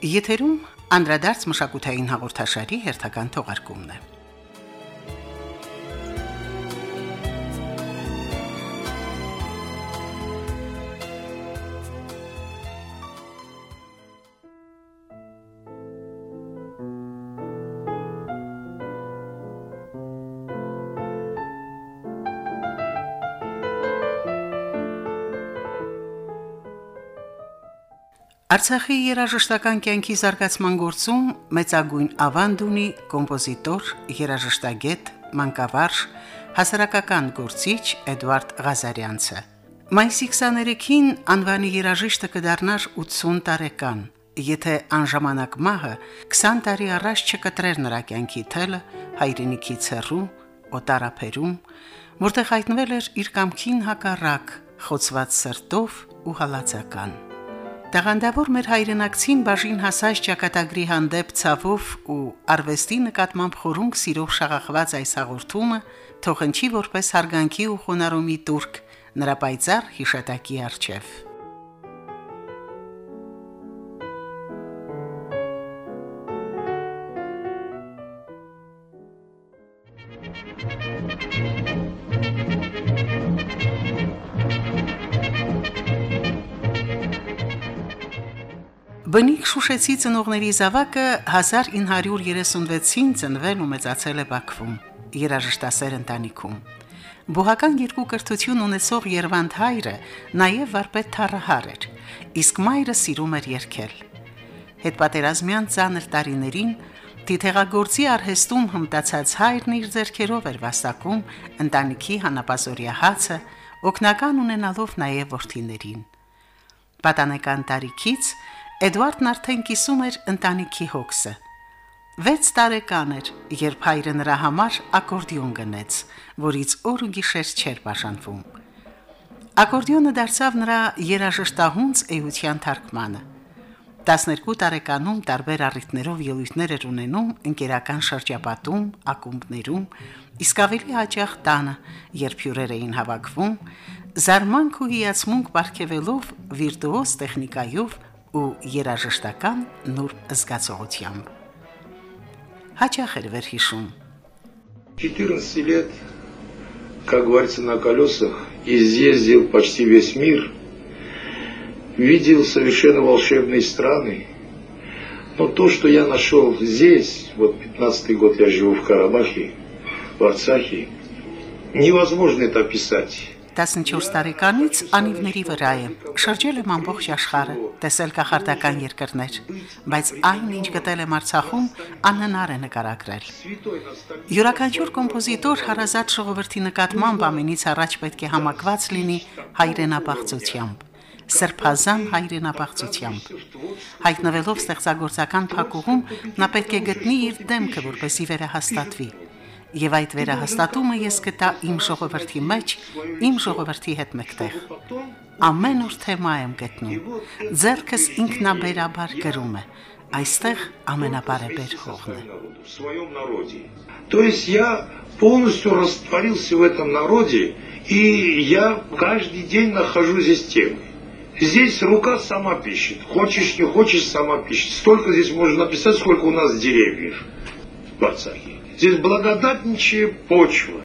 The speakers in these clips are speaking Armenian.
Եթերում անդրադարձ մշակութային հաղորդաշարի հերթական թողարկումն է։ Արցախի երաժշտական կյանքի զարգացման գործում մեծագույն ավանդ ունի կոմպոզիտոր, երաժշտագետ, մանկավարժ, հասարակական գործիչ Էդվարդ Ղազարյանցը։ Մայիսի 23-ին անվանի երաժիշտը կդառնար 80 տարեկան, եթե անժամանակ մահը 20 տարի առաջ չկտրեր նրա կյանքի թելը հայրենիքից հեռու, օտարափերում, որտեղ հայտնվել էր իր կամքին հակառակ, խոցված սրտով ու հալածական։ Տաղանդավոր մեր հայրենակցին բաժին հասած ճակատագրի հանդեպ ցավով ու արվեստի նկատմամբ խորունկ սիրով շաղախված այս հաղորդումը թողնչի որպես հարգանքի ու խոնարհումի տուրք նրա պայծառ հիշատակի առջև։ Բնիկ Շուշեցի ծնողների զավակը 1936-ին ծնվել ու մեծացել է Բաքվում, երաժշտասեր ընտանիքում։ Բուհական երկու կրթություն ունեցող Երվանդ հայրը նաև վարպետ թառահար էր, իսկ մայրը սիրում էր երգել։ Հետպատերազմյան ծանր տարիներին թիթեղագործի արհեստում հմտացած հայրն իր ձեռքերով էր վաստակում ընտանիքի հանապազօրյա հացը, օգնական ունենալով նաև որդիներին։ Պատանեկան տարիքից Էդվարդն արդեն կիսում էր ընտանիքի հոգսը։ 6 տարեկան էր, երբ հայրը նրա համար ակորդիոն գնեց, որից օր ու գիշեր չէր բաժանվում։ Ակորդիոնը դարձավ նրա երաժշտահունց էության թարգմանը։ 12 տարեկանում տարբեր առիթներով ելույթներ էր ունենում ընկերական շրջապատում, ակումբներում, իսկ ավելի հաճախ տանը, երբ հյուրեր էին հավաքվում, զարմանք ու հիացմունք պարգևելով վիրտուոզ տեխնիկայով ու երաժշտական նուրբ զգացողությամբ։ Հաճախ էր վերհիշում. 14 лет, как говорится, на колесах, изъездил почти весь мир, видел совершенно волшебные страны. Но то, что я нашел здесь, вот 15-й год я живу в Карабахе, в Арцахе, невозможно это описать. 14 տարեկանից անիվների վրա եմ, շրջել եմ ամբողջ աշխարհը, տեսել կախարդական երկրներ, բայց այն, ինչ գտել եմ Արցախում, անհնար է նկարագրել։ Յուրաքանչյուր կոմպոզիտոր հարազատ ժողովրդի նկատմամբ ամենից առաջ պետք է համակված լինի հայրենապաղծությամբ, սրբազան հայրենապաղծությամբ։ Հայտնվելով ստեղծագործական փակուղում, նա պետք է գտնի իր դեմքը, որպեսզի վերահաստատվի։ Եվ այդ վերահաստատումը ես գտա իմ ժողովրդի մեջ, իմ ժողովրդի հետ մեկտեղ։ Ամեն օր թեմա եմ գտնում, ձեռքս ինքնաբերաբար գրում է, այստեղ ամենաբարեբեր հողն է։ То есть я полностью растворился в этом народе, и я каждый день нахожу здесь темы. Здесь рука сама пишет, хочешь не хочешь, сама пишет. Столько здесь можно написать, сколько у нас деревьев в Арцахе. Здесь благодатнейшая почва.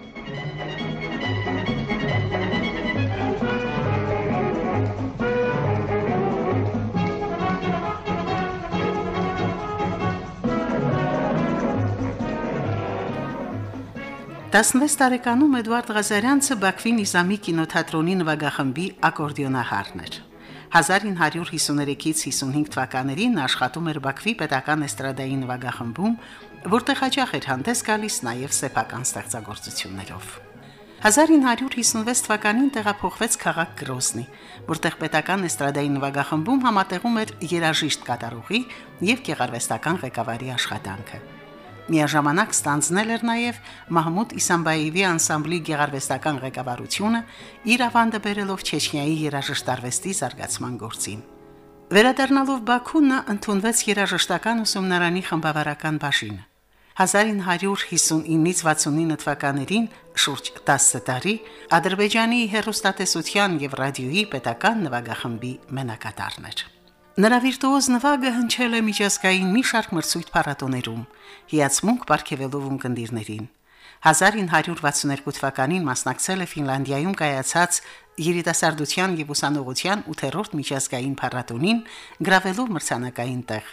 Տասնվեց տարեկանում Էդվարդ Ղազարյանցը Բաքվի Նիզամի կինոթատրոնի նվագախմբի ակորդիոնահարն էր։ 1953-ից 55 թվականներին աշխատում էր Բաքվի պետական էստրադայի նվագախմբում, որտեղ հաճախ էր հանդես գալիս նաև սեփական ստեղծագործություններով։ 1956 թվականին տեղափոխվեց քաղաք Գրոզնի, որտեղ պետական էստրադայի նվագախմբում համատեղում էր երաժիշտ կատարուղի եւ գեղարվեստական ղեկավարի աշխատանքը։ Միաժամանակ ստանձնել էր նաև Մահմուդ Իսամբայևի անսամբլի գեղարվեստական ղեկավարությունը, իր ավանդը բերելով Չեչնիայի երաժշտարվեստի զարգացման գործին։ Վերադառնալով Բաքու նա ընդունվեց երաժշտական ուսումնարանի խմբավարական բաժինը։ 1959-ից 69 թվականներին շուրջ 10 տարի Ադրբեջանի հեռուստատեսության եւ ռադիոյի պետական նվագախմբի մենակատարն էր։ Նրա վիրտուոզ նվագը հնչել է միջազգային մի շարք մրցույթ փառատոներում, հիացմունք պարգևելով ունկնդիրներին։ 1962 թվականին մասնակցել է Ֆինլանդիայում կայացած երիտասարդության եւ ուսանողության 8-րդ միջազգային փառատոնին, գրավելով մրցանակային տեղ։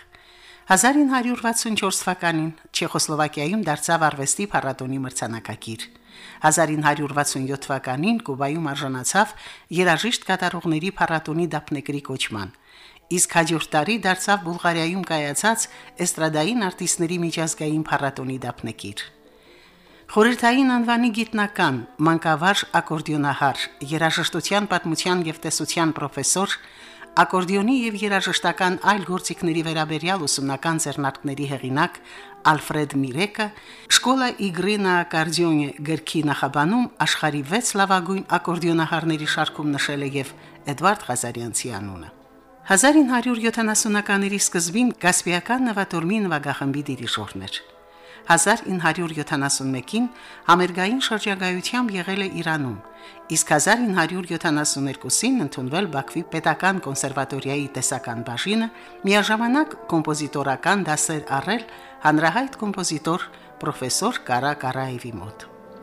1964 թվականին Չեխոսլովակիայում դարձավ արվեստի փառատոնի մրցանակակիր։ 1967 թվականին Կուբայում արժանացավ երաժիշտ կատարողների փառատոնի դափնեկրի կոչման։ Իսկ հաջորդ տարի դարձավ Բուլղարիայում կայացած էստրադային արտիստների միջազգային փառատոնի դափնեկիր։ Խորհրդային անվանի գիտնական, մանկավարժ ակորդեոնահար, երաժշտության պատմության եւ տեսության պրոֆեսոր, ակորդեոնի եւ երաժշտական այլ գործիքների վերաբերյալ ուսումնական ձեռնարկների հեղինակ Ալֆրեդ Միրեկը Շկոլա Իգրի на аккордеоне գրքի նախաբանում աշխարհի 6 լավագույն ակորդեոնահարների շարքում նշել է եւ Էդվարդ Ղազարյանցի անունը։ 1970-ականների սկզբին Կասպիական նավատորմի նվագախմբի դիրիժորն էր։ 1971-ին համերգային շրջագայությամբ եղել է Իրանում, իսկ 1972-ին ընդունվել Բաքվի պետական կոնսերվատորիայի տեսական բաժինը, միաժամանակ կոմպոզիտորական դասեր առել հանրահայտ կոմպոզիտոր պրոֆեսոր Կարա Կարաևի մոտ։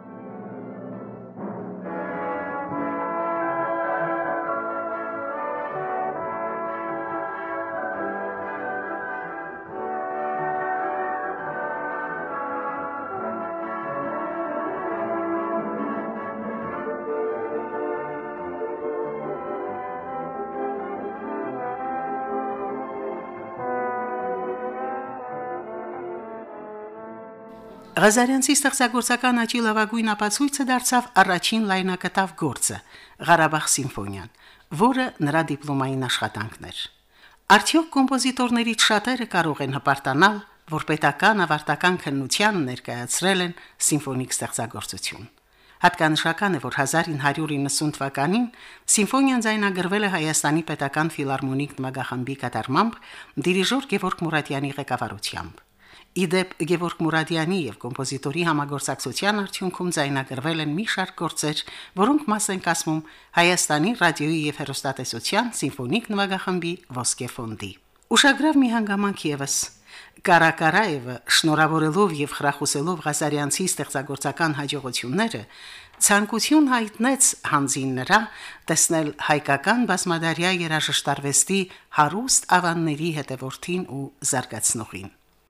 Ղազարյանցի ստեղծագործական աճի լավագույն ապացույցը դարձավ առաջին լայնակտավ գործը՝ Ղարաբաղ սիմֆոնիան, որը նրա դիպլոմային աշխատանքն էր։ Արդյոք կոմպոզիտորներից շատերը կարող են հպարտանալ, որ պետական ավարտական քննության ներկայացրել են սիմֆոնիկ ստեղծագործություն։ Հատկանշական է, որ 1990 թվականին սիմֆոնիան ձայնագրվել է Հայաստանի պետական ֆիլհարմոնիկ նվագախմբի կատարմամբ դիրիժոր Գևորգ Մուրադյանի ղեկավարությամբ։ Իդեպ Գևորգ Մուրադյանի եւ կոմպոզիտորի համագործակցության արդյունքում ձայնագրվել են մի շարք գործեր, որոնք մաս են կազմում Հայաստանի ռադիոյի եւ հեռուստատեսության սիմֆոնիկ նվագախմբի ոսկե ֆոնդի։ Ուշագրավ մի հանգամանք եւս Կարա Կարաևը, շնորհավորելով եւ խրախուսելով Ղազարյանցի ստեղծագործական հաջողությունները, ցանկություն հայտնեց հանձին նրա տեսնել հայկական բազմադարյա երաժշտարվեստի հարուստ ավանների հետևորդին ու զարգացնողին։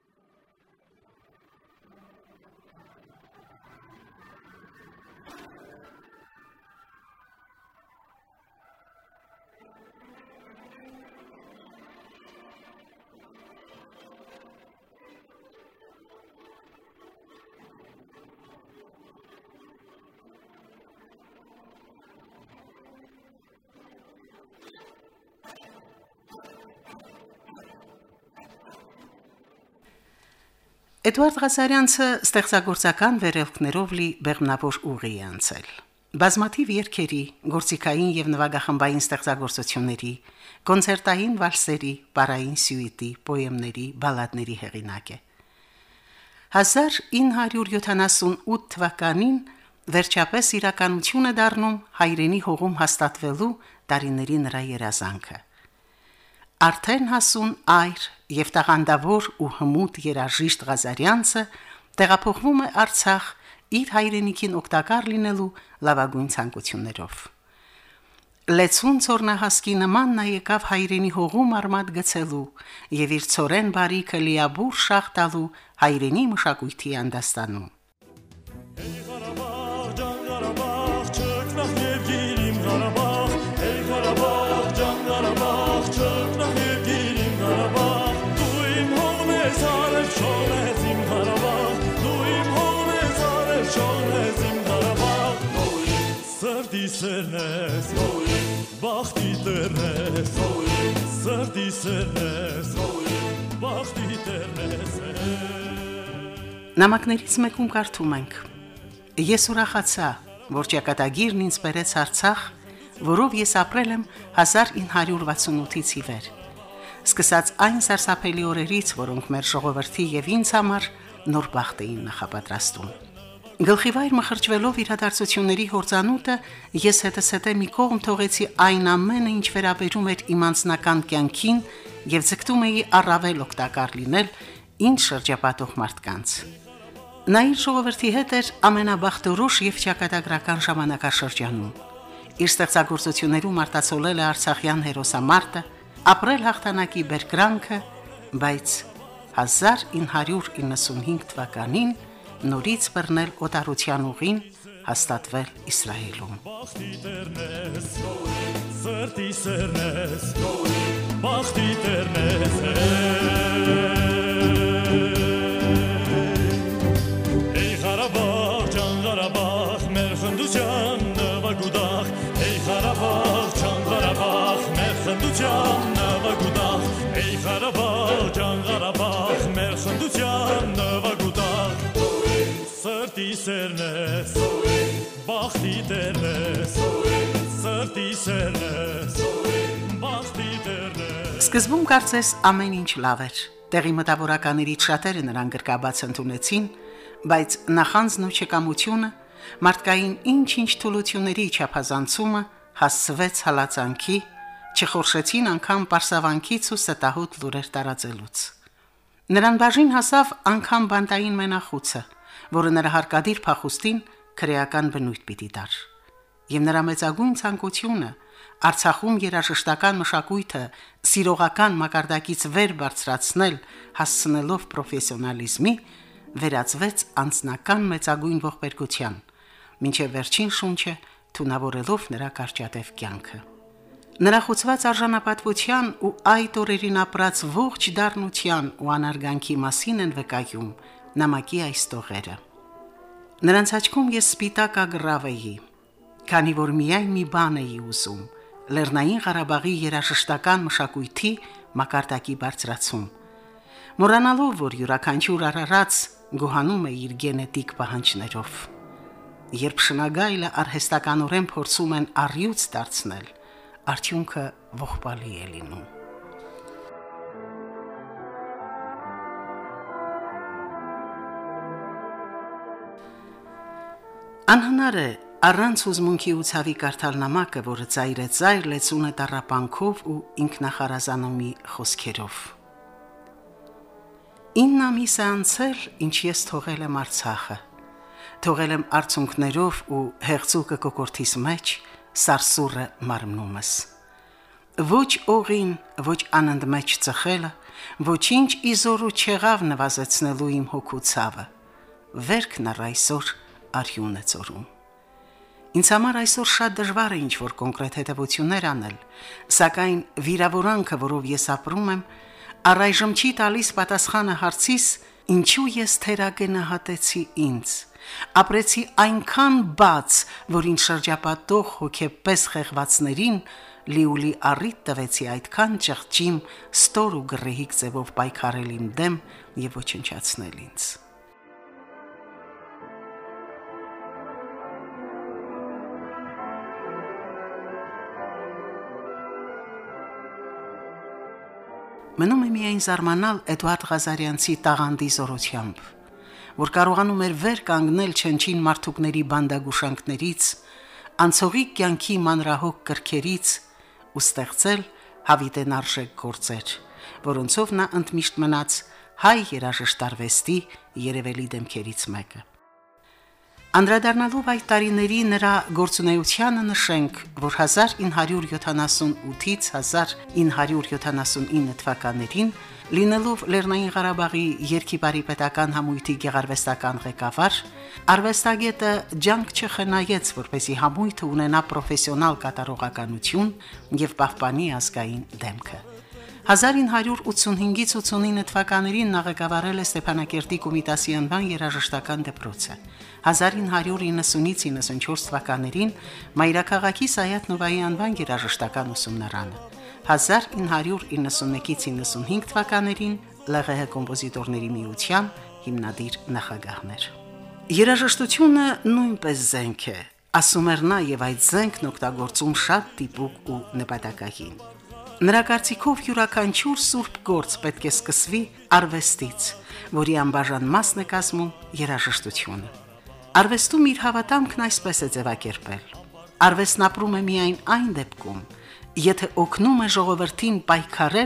Էդվարդ Ղազարյանցը ստեղծագործական վերելքներով լի բեղմնավոր ուղի է անցել։ Բազմաթիվ երգերի, գործիքային եւ նվագախմբային ստեղծագործությունների, կոնցերտային վալսերի, պարային սյուիտի, պոեմների, բալադների հեղինակ է։ 1978 թվականին վերջապես իրականություն է դառնում հայրենի հողում հաստատվելու տարիների նրա երազանքը։ Արդեն հասուն այր եւ տաղանդավոր ու հմուտ երաժիշտ Ղազարյանցը տեղափոխվում է Արցախ իր հայրենիքին օգտակար լինելու լավագույն ցանկություններով։ Լեցուն ծորնահասկի նման նա եկավ հայրենի հողում արմատ գցելու եւ իր ծորեն բարիքը լիաբուր շաղ տալու հայրենի մշակույթի անդաստանում։ Սրտիսերնես, բախտի տերնես, սրտիսերնես, բախտի տերնես։ Նամակներից մեկում կարդում ենք. Ես ուրախացա, որ ճակատագիրն ինձ բերեց Արցախ, որով ես ապրել եմ 1968-ից ի վեր։ Սկսած այն սարսափելի օրերից, որոնք մեր ժողովրդի եւ ինձ համար նոր բախտ էին նախապատրաստում։ Գլխիվայր մխրճվելով իրադարձությունների հորձանուտը, ես հետս հետե մի կողմ թողեցի այն ամենը, ինչ վերաբերում էր իմ անձնական կյանքին եւ ձգտում էի առավել օգտակար լինել ինչ շրջապատող մարդկանց։ Նա իր ժողովրդի հետ էր ամենաբախտորոշ եւ ճակատագրական ժամանակաշրջանում։ Իր ստեղծագործություններում արտացոլել է արցախյան հերոսամարտը, ապրել հաղթանակի բերկրանքը, բայց 1995 թվականին նորից բռնել օտարության ուղին, հաստատվել Իսրայելում։ Բախտի տերնես, սրտի սերնես, բախտի տերնես, Ey Qarabağ, can Qarabağ, մեր խնդության նվագուդախ, Ey Qarabağ, can Qarabağ, մեր խնդության նվագուդախ, Ey Qarabağ, can Qarabağ, մեր խնդության նվագուդախ, Սրտի սերնես, բախտի տերնես, սրտի սերնես, բախտի տերնես։ Սկզբում կարծես ամեն ինչ լավ էր։ Տեղի մտավորականներից շատերը նրան գրկաբաց ընդունեցին, բայց նախանձն ու չկամությունը, մարդկային ինչ-ինչ թուլությունների չափազանցումը հասցվեց հալածանքի, չխորշեցին անգամ պարսավանքից ու ստահոտ լուրեր տարածելուց։ Նրան բաժին հասավ անգամ բանտային մենախուցը, որը նրա հարկադիր փախուստին քրեական բնույթ պիտի տար։ Եվ նրա մեծագույն ցանկությունը Արցախում երաժշտական մշակույթը սիրողական մակարդակից վեր բարձրացնել, հասցնելով պրոֆեսիոնալիզմի, վերածվեց անձնական մեծագույն ողբերգության, մինչև վերջին շունչը թունավորելով նրա կարճատև կյանքը։ Նրա խոցված արժանապատվության ու այդ օրերին ապրած ողջ դառնության ու անարգանքի մասին են վկայում նամակի այս տողերը։ Նրանց աչքում ես սպիտակ ագրավ էի, քանի որ միայն մի բան էի ուզում՝ Լեռնային Ղարաբաղի երաժշտական մշակույթի մակարդակի բարձրացում։ Մոռանալով, որ յուրաքանչյուր արարած գոհանում է իր գենետիկ պահանջներով։ Երբ շնագայլը արհեստականորեն փորձում են առյուծ դարձնել, արդյունքը ողբալի է լինում։ Անհնար է առանց հուզմունքի ու ցավի կարդալ նամակը, որը ծայր է ծայր լեցուն է տառապանքով ու ինքնախարազանումի խոսքերով։ 9 ամիս է անցել, ինչ ես թողել եմ Արցախը, թողել եմ արցունքներով ու հեղձուկը կոկորտիս մեջ, սարսուռը մարմնումս։ Ոչ օղին, ոչ անընդմեջ ծխելը, ոչինչ իզոր ու չեղավ նվազեցնելու իմ հոգու ցավը։ Վերքն առ այսօր արյուն է ծորում։ Ինձ համար այսօր շատ դժվար է ինչ-որ կոնկրետ հետևություններ անել, սակայն վիրավորանքը, որով ես ապրում եմ, առայժմ չի տալիս պատասխանը հարցիս, ինչու ես թերագնահատեցի ինձ, ապրեցի այնքան բաց, որ ինձ շրջապատող հոգեպես խեղվածներին լիուլի առիթ տվեցի այդքան ճղճիմ, ստոր ու գռեհիկ ձևով պայքարել իմ դեմ և ոչնչացնել ինձ։ Մնում է միայն զարմանալ Էդուարդ Ղազարյանցի տաղանդի զորությամբ, որ կարողանում էր վեր կանգնել չնչին մարդուկների բանդագուշանքներից, անցողիկ կյանքի մանրահոգ կրքերից ու ստեղծել հավիտենարժեք գործեր, որոնցով նա ընդմիշտ մնաց հայ երաժշտարվեստի երևելի դեմքերից մեկը։ Անդրադառնալով այդ տարիների նրա գործունեությանը նշենք, որ 1978-ից 1979 թվականներին լինելով Լեռնային Ղարաբաղի Երգիպարի պետական համույթի գեղարվեստական ղեկավար, արվեստագետը ջանք չխնայեց, որպեսզի համույթը ունենա պրոֆեսիոնալ կատարողականություն եւ պահպանի ազգային դեմքը։ 1985-ից 89 թվականներին նա ղեկավարել է Ստեփանակերտի Կոմիտասի անվան երաժշտական դպրոցը։ 1990-ից 94 թվականներին Մայրաքաղաքի Սայաթ Նովայի անվան երաժշտական ուսումնարանը։ 1991-ից 95 թվականներին ԼՂՀ կոմպոզիտորների միության հիմնադիր նախագահներ։ Երաժշտությունը նույնպես զենք է, ասում էր նա, եւ այդ զենքն օգտագործում շատ տիպուկ ու նպատակային։ Նրա կարծիքով յուրաքանչյուր սուրբ գործ պետք է սկսվի արվեստից, որի անբաժան մասն է կազմում երաժշտությունը։ Արվեստում իր հավատամքն այսպես է ձևակերպել. արվեստն ապրում է միայն այն դեպքում, եթե օգնում է ժողովրդին պայքարել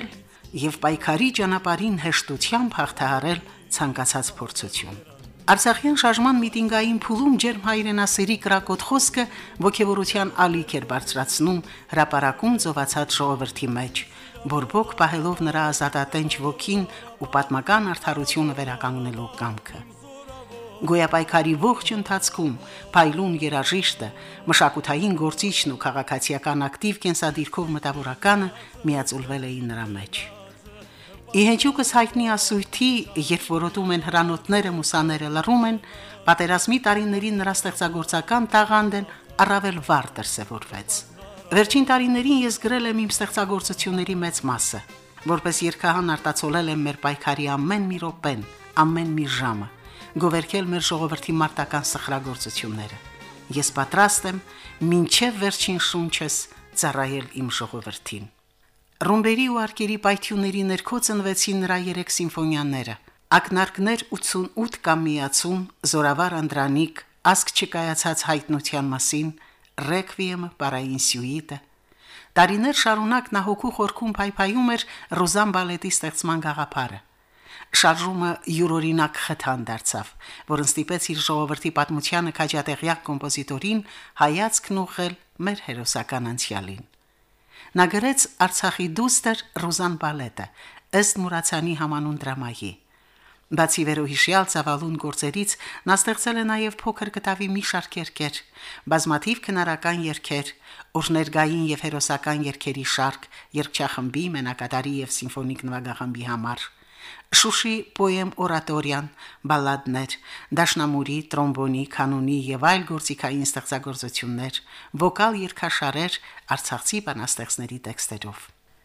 եւ պայքարի ճանապարհին հեշտությամբ հաղթահարել ցանկացած փորձություն։ Արցախյան շարժման միտինգային փուլում ջերմ հայրենասերի կրակոտ խոսքը ոգևորության ալիք էր բարձրացնում հրապարակում ծովացած ժողովրդի մեջ, բորբոք պահելով նրա ազատատենչ ոգին ու պատմական արդարությունը վերականգնելու կամքը։ Գոյապայքարի ողջ ընթացքում փայլուն երաժիշտը, մշակութային գործիչն ու քաղաքացիական ակտիվ կենսադիրքով մտավորականը միաձուլվել էին նրա մեջ։ Իհեճուկս հայտնի ասույթի, երբ որոտում են հրանոթները, մուսաները լռում են, պատերազմի տարիներին նրա ստեղծագործական տաղանդն առավել վառ դրսևորվեց։ Վերջին տարիներին ես գրել եմ իմ ստեղծագործությունների մեծ մասը, որպես երգահան արտացոլել եմ մեր պայքարի ամեն մի րոպեն, ամեն մի ժամը, գովերքել մեր ժողովրդի մարտական սխրագործությունները։ Ես պատրաստ եմ մինչև վերջին շունչս ծառայել իմ ժողովրդին։ Ռումբերի ու արկերի պայթյունների ներքո ծնվեցին նրա 3 սիմֆոնիաները՝ Ակնարկներ 88 կամ միացում, Զորավար Անդրանիկ, Ասք չկայացած հայտնության մասին, Ռեկվիեմը, Պարային սյուիտը։ Տարիներ շարունակ նա հոգու խորքում փայփայում էր Ռոզան բալետի ստեղծման գաղափարը։ Շարժումը յուրօրինակ խթան դարձավ, որն ստիպեց իր ժողովրդի պատմությանը քաջատեղյակ կոմպոզիտորին հայացքն ուղղել մեր հերոսական անցյալին։ Նա գրեց Արցախի դուստր Ռոզան բալետը, ըստ Մուրացյանի համանուն դրամայի։ Բացի վերոհիշյալ ծավալուն գործերից, նա ստեղծել է նաև փոքր կտավի մի շարք երգեր, բազմաթիվ քնարական երգեր, օրներգային եւ հերոսական երգերի շարք, երգչախմբի, մենակատարի եւ սիմֆոնիկ նվագախմբի համար։ Շուշի պոեմ օրատորիան, բալադներ, դաշնամուրի, տրոմբոնի, կանոնի եւ այլ գործիքային ստեղծագործություններ, վոկալ երգաշարեր արցախցի բանաստեղծների տեքստերով։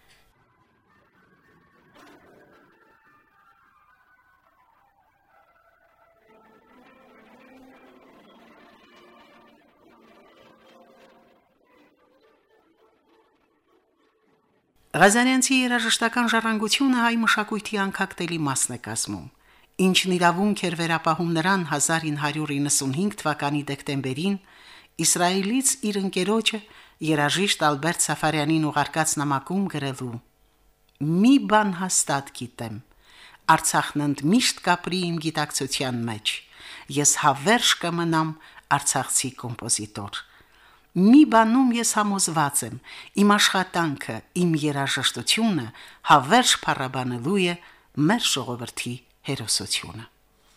Ղազարյանցի երաժշտական ժառանգությունը հայ մշակույթի անկախտելի մասն է կազմում, ինչն իրավունք էր վերապահում նրան 1995 թվականի դեկտեմբերին Իսրայելից իր ընկերոջը երաժիշտ Ալբերտ Սաֆարյանին ուղարկած նամակում գրելու. «Մի բան հաստատ գիտեմ, Արցախն ընդմիշտ կապրի իմ գիտակցության մեջ, ես հավերժ կմնամ արցախցի կոմպոզիտոր։ Մի բանում ես համոզված եմ, իմ աշխատանքը, իմ երաժշտությունը հավերժ փառաբանելու է մեր ժողովրդի հերոսությունը»։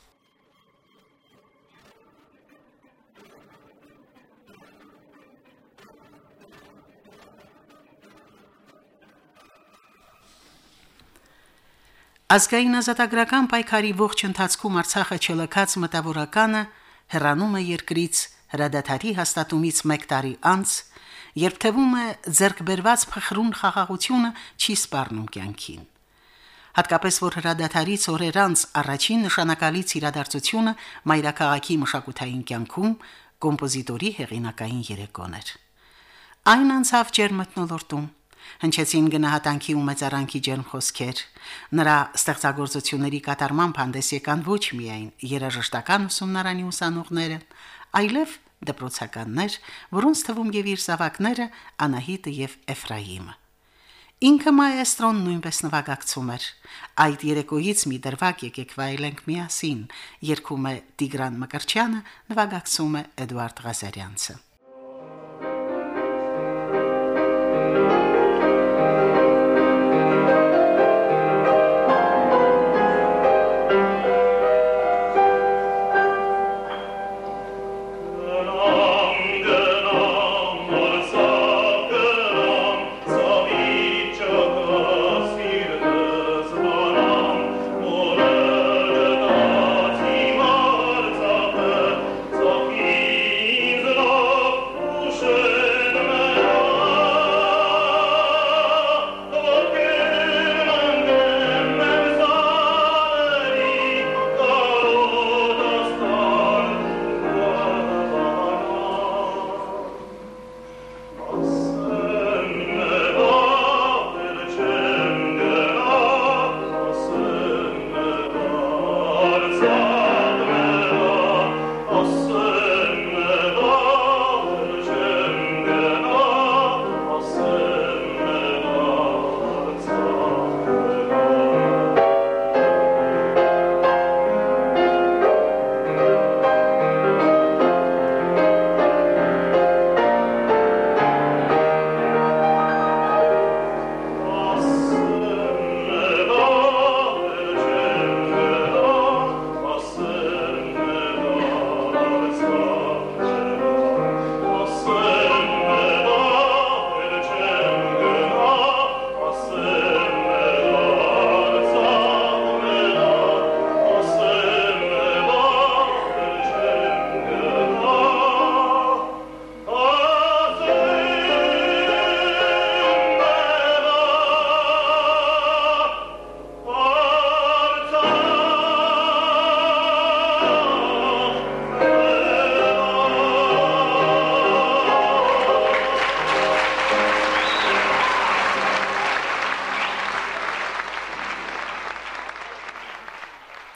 Ազգային ազատագրական պայքարի ողջ ընթացքում Արցախը չլքած մտավորականը հեռանում է երկրից հրադադարի հաստատումից 1 տարի անց, երբ թվում է ձեռքբերված փխրուն խաղաղությունը չի սպառնում կյանքին։ Հատկապես որ հրադադարից օրեր անց առաջին նշանակալից իրադարձությունը մայրաքաղաքի մշակութային կյանքում կոմպոզիտորի հեղինակային երեկոն էր։ Այն անցավ ջերմ մթնոլորտում, հնչեցին գնահատանքի ու մեծարանքի ջերմ խոսքեր, նրա ստեղծագործությունների կատարմամբ հանդես եկան ոչ միայն երաժշտական ուսումնարանի ուսանողները, այլև դպրոցականներ, որոնց թվում եւ իր զավակները Անահիտը եւ Էֆրայիմը։ Ինքը մայեստրոն նույնպես նվագակցում էր։ Այդ երեկոյից մի դրվագ եկեք վայելենք միասին, երգում է Տիգրան Մկրտչյանը, նվագակցում է Էդուարդ Ղազարյանցը։ Lord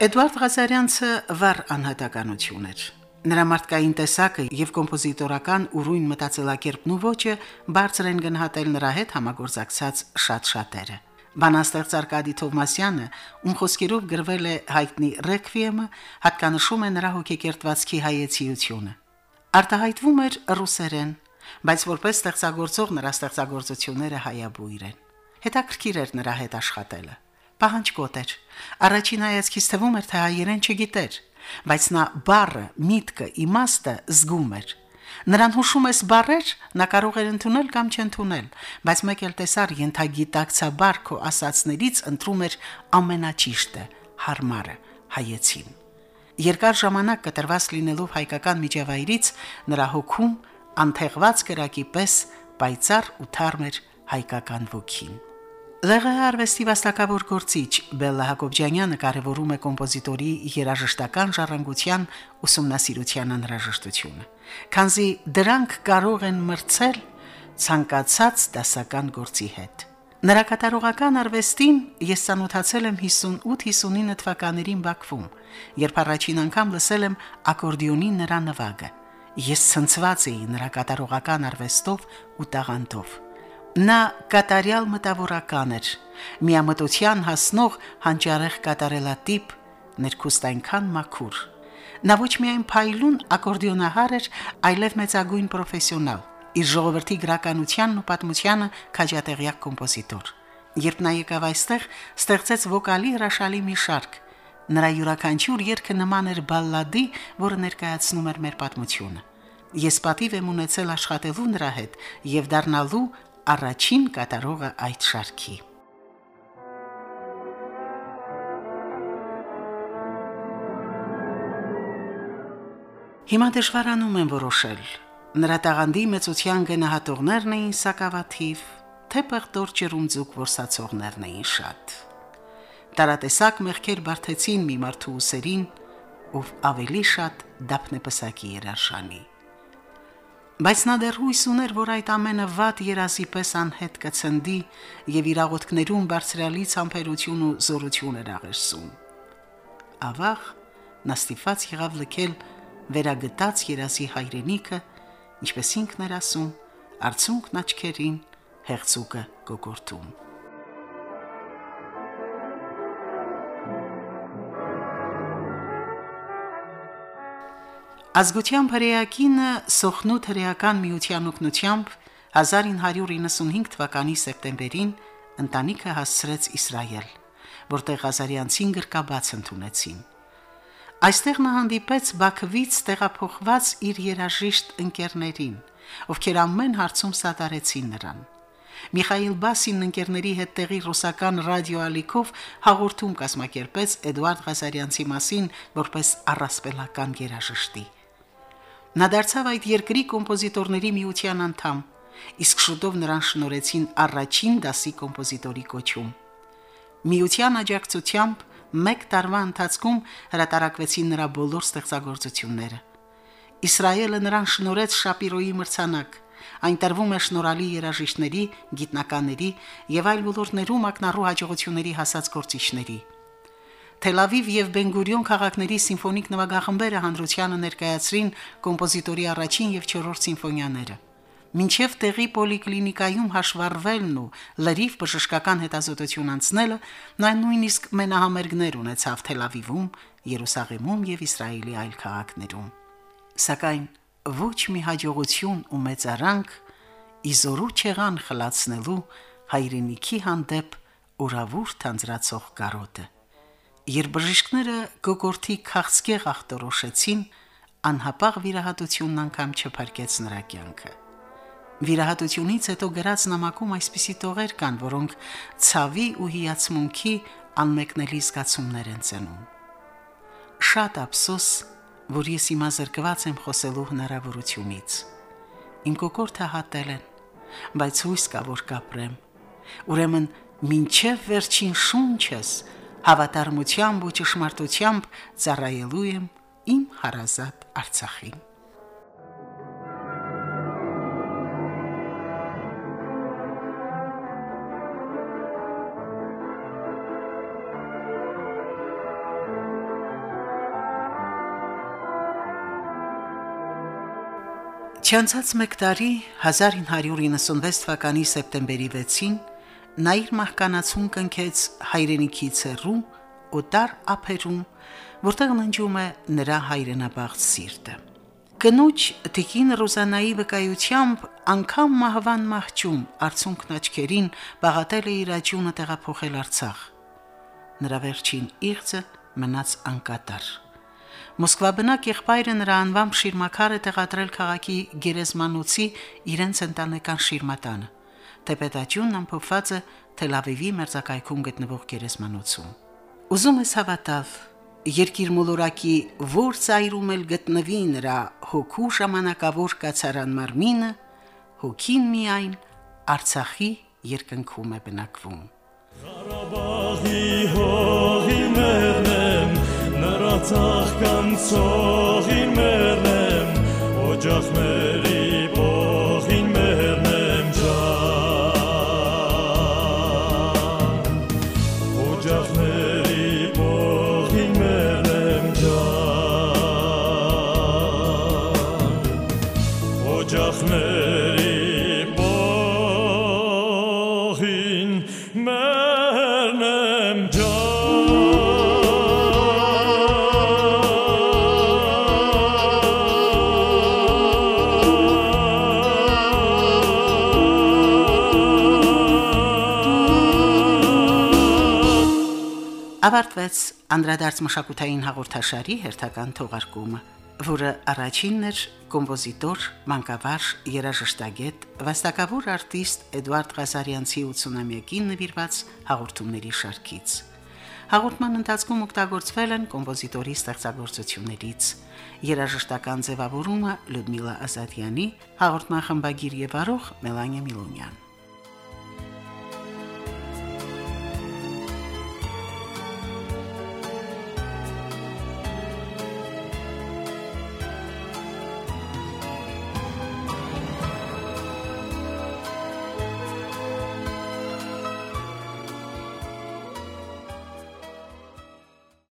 Էդվարդ Ղազարյանցը վառ անհատականություն էր։ Նրա մարդկային տեսակը եւ կոմպոզիտորական ուրույն մտածելակերպն ու ոճը բարձր են գնահատել նրա հետ համագործակցած շատ շատերը։ Բանաստեղծ Արկադի Թովմասյանը, ում խոսքերով գրվել է հայտնի Ռեքվիեմը, հատկանշում է նրա հոգեկերտվածքի հայեցիությունը։ Արտահայտվում էր ռուսերեն, բայց որպես ստեղծագործող նրա ստեղծագործությունները հայաբույր են։ Հետաքրքիր էր նրա հետ աշխատելը։ Պահանջկոտ էր։ Առաջին հայացքից թվում էր, թե հայերեն չգիտեր, բայց նա բառը, միտքը, իմաստը զգում էր։ Նրան հուշում ես բառեր, նա կարող էր ընդունել կամ չընդունել, բայց մեկ էլ տեսար ենթագիտակցաբար քո ասացներից ընտրում էր ամենաճիշտը, հարմարը, հայեցին։ Երկար ժամանակ կտրված լինելով հայկական միջավայրից նրա հոգում անթեղված կրակի պես պայծառ ու թարմ էր հայկական ոգին։ ԼՂՀ արվեստի վաստակավոր գործիչ Բելլա Հակոբյանը կարևորում է կոմպոզիտորի երաժշտական ժառանգության ուսումնասիրության անհրաժեշտությունը, քանզի դրանք կարող են մրցել ցանկացած դասական գործի հետ։ Նրա կատարողական արվեստին ես ծանոթացել եմ 58-59 թվականներին Բաքվում, երբ առաջին անգամ լսել եմ ակորդեոնի նրա նվագը։ Ես ցնցված էի նրա կատարողական արվեստով ու տաղանդով։ Նա կատարյալ մտավորական էր, միամտության հասնող հանճարեղ կատարելատիպ, ներքուստ այնքան մաքուր։ Նա ոչ միայն փայլուն ակորդեոնահար էր, այլև մեծագույն պրոֆեսիոնալ, իր ժողովրդի գրականությանն ու պատմությանը քաջատեղյակ կոմպոզիտոր։ Երբ նա եկավ այստեղ, ստեղծեց վոկալի հրաշալի մի շարք։ Նրա յուրաքանչյուր երգը նման էր բալլադի, որը ներկայացնում էր մեր պատմությունը։ Ես պատիվ եմ ունեցել աշխատելու նրա հետ եւ դառնալու առաջին կատարողը այդ շարքի։ Հիմա դժվարանում եմ որոշել։ Նրա տաղանդի մեծության գնահատողներն էին սակավաթիվ, թե պեղտոր ջրումձուկ որսացողներն էին շատ։ Տարատեսակ մեղքեր բարթեցին մի մարդու ուսերին, ով ավելի շատ դափնեպսակի էր արժանի։ Բայց նա դեռ հույս ուներ, որ այդ ամենը վատ երազի պես անհետ կցնդի եւ իր աղոթքներում բարձրալից համբերություն ու զորություն էր աղերսում։ Ավաղ նա ստիպված եղավ լքել վերագտած երազի հայրենիքը, ինչպես ինքն էր ասում, արցունքն աչքերին, հեղձուկը կոկորտում։ Ազգությամբ հրեակինը Սոխնութ հրեական միության օգնությամբ 1995 թվականի սեպտեմբերին ընտանիքը հասցրեց Իսրայել, որտեղ Ղազարյանցին գրկաբաց ընդունեցին։ Այստեղ նա հանդիպեց Բաքվից տեղափոխված իր երաժիշտ ընկերներին, ովքեր ամեն հարցում սատարեցին նրան։ Միխայիլ Բասինն ընկերների հետ տեղի ռուսական ռադիոալիքով հաղորդում կազմակերպեց Էդվարդ Ղազարյանցի մասին որպես առասպելական երաժշտի։ Նա դարձավ այդ երկրի կոմպոզիտորների միության անդամ, իսկ շուտով նրան շնորհեցին առաջին դասի կոմպոզիտորի կոչում։ Միության աջակցությամբ մեկ տարվա ընթացքում հրատարակվեցին նրա բոլոր ստեղծագործությունները։ Իսրայելը նրան շնորհեց Շապիրոյի մրցանակ, այն տրվում է շնորհալի երաժիշտների, գիտնականների եւ այլ ոլորտներում ակնառու հաջողությունների հասած գործիչների։ Թել Ավիվ եւ Բեն-Գուրիոն քաղաքների սիմֆոնիկ նվագախմբերը հանրությանը ներկայացրին կոմպոզիտորի առաջին եւ 4-րդ սիմֆոնիաները։ Մինչև տեղի պոլիկլինիկայում հաշվառվելն ու լրիվ բժշկական հետազոտություն անցնելը, նա նույնիսկ մենահամերգներ ունեցավ Թել Ավիվում, Երուսաղեմում եւ Իսրայելի այլ քաղաքներում։ Սակայն ոչ մի հաջողություն ու մեծարանք իզորու չեղան խլացնելու հայրենիքի հանդեպ ուրավուր թանձրացող կարոտը։ Երբ բժիշկները գոգորթի քաղցկեղ ախտորոշեցին, անհապաղ վիրահատությունն անգամ չփրկեց նրա կյանքը։ Վիրահատությունից հետո գրած նամակում այսպիսի տողեր կան, որոնք ցավի ու հիացմունքի անմեկնելի զգացումներ են ծնում։ Շատ ափսոս, որ ես հիմա զրկված եմ խոսելու հնարավորությունից։ Իմ կոկորտը հատել են, բայց հույս կա, որ կապրեմ։ Ուրեմն մինչև վերջին շունչս հավատարմությամբ ու ճշմարտությամբ ծառայելու եմ իմ հարազատ Արցախին։ Չանցած մեկ տարի 1996 թվականի սեպտեմբերի 6-ին նա իր մահկանացուն կնքեց հայրենիքից հեռու օտար ափերում, որտեղ ննջում է նրա հայրենաբաղց սիրտը։ Կնոջ Տիկին Ռոզանայի վկայությամբ անգամ մահվան մահճում արցունքն աչքերին բաղատել է իր աճյունը տեղափոխել Արցախ։ Նրա վերջին իղձը մնաց անկատար։ Մոսկվա բնակ եղբայրը նրա անվամբ շիրմաքար է տեղադրել քաղաքի գերեզմանոցի իրենց ընտանեկան շիրմատանը, թեպետ աճյունն ամփոփված է Թել Ավիվի մերձակայքում գտնվող գերեզմանոցում։ Ուզում ես հավատալ, երկիր մոլորակի որ ծայրում էլ գտնվի նրա հոգու ժամանակավոր կացարան մարմինը, հոգին միայն Արցախի երկնքում է բնակվում։ Ղարաբաղի հողի մերնեմ, նրա ծաղկանցողին մերնեմ, օջախների բողին մերնեմ ջան, օջախների բողին մերնեմ ջան, օջախների բողին մերնեմ ջան։ Ավարտվեց անդրադարձ մշակութային հաղորդաշարի հերթական թողարկումը, որը առաջինն էր կոմպոզիտոր, մանկավարժ, երաժշտագետ, վաստակավոր արտիստ Էդվարդ Ղազարյանցի 80-ամյակին նվիրված հաղորդումների շարքից։ Հաղորդման ընթացքում օգտագործվել են կոմպոզիտորի ստեղծագործություններից երաժշտական ձևավորումը Լյուդմիլա Ազատյանի, հաղորդման խմբագիր եւ արող Մելանիա Միլոնյան։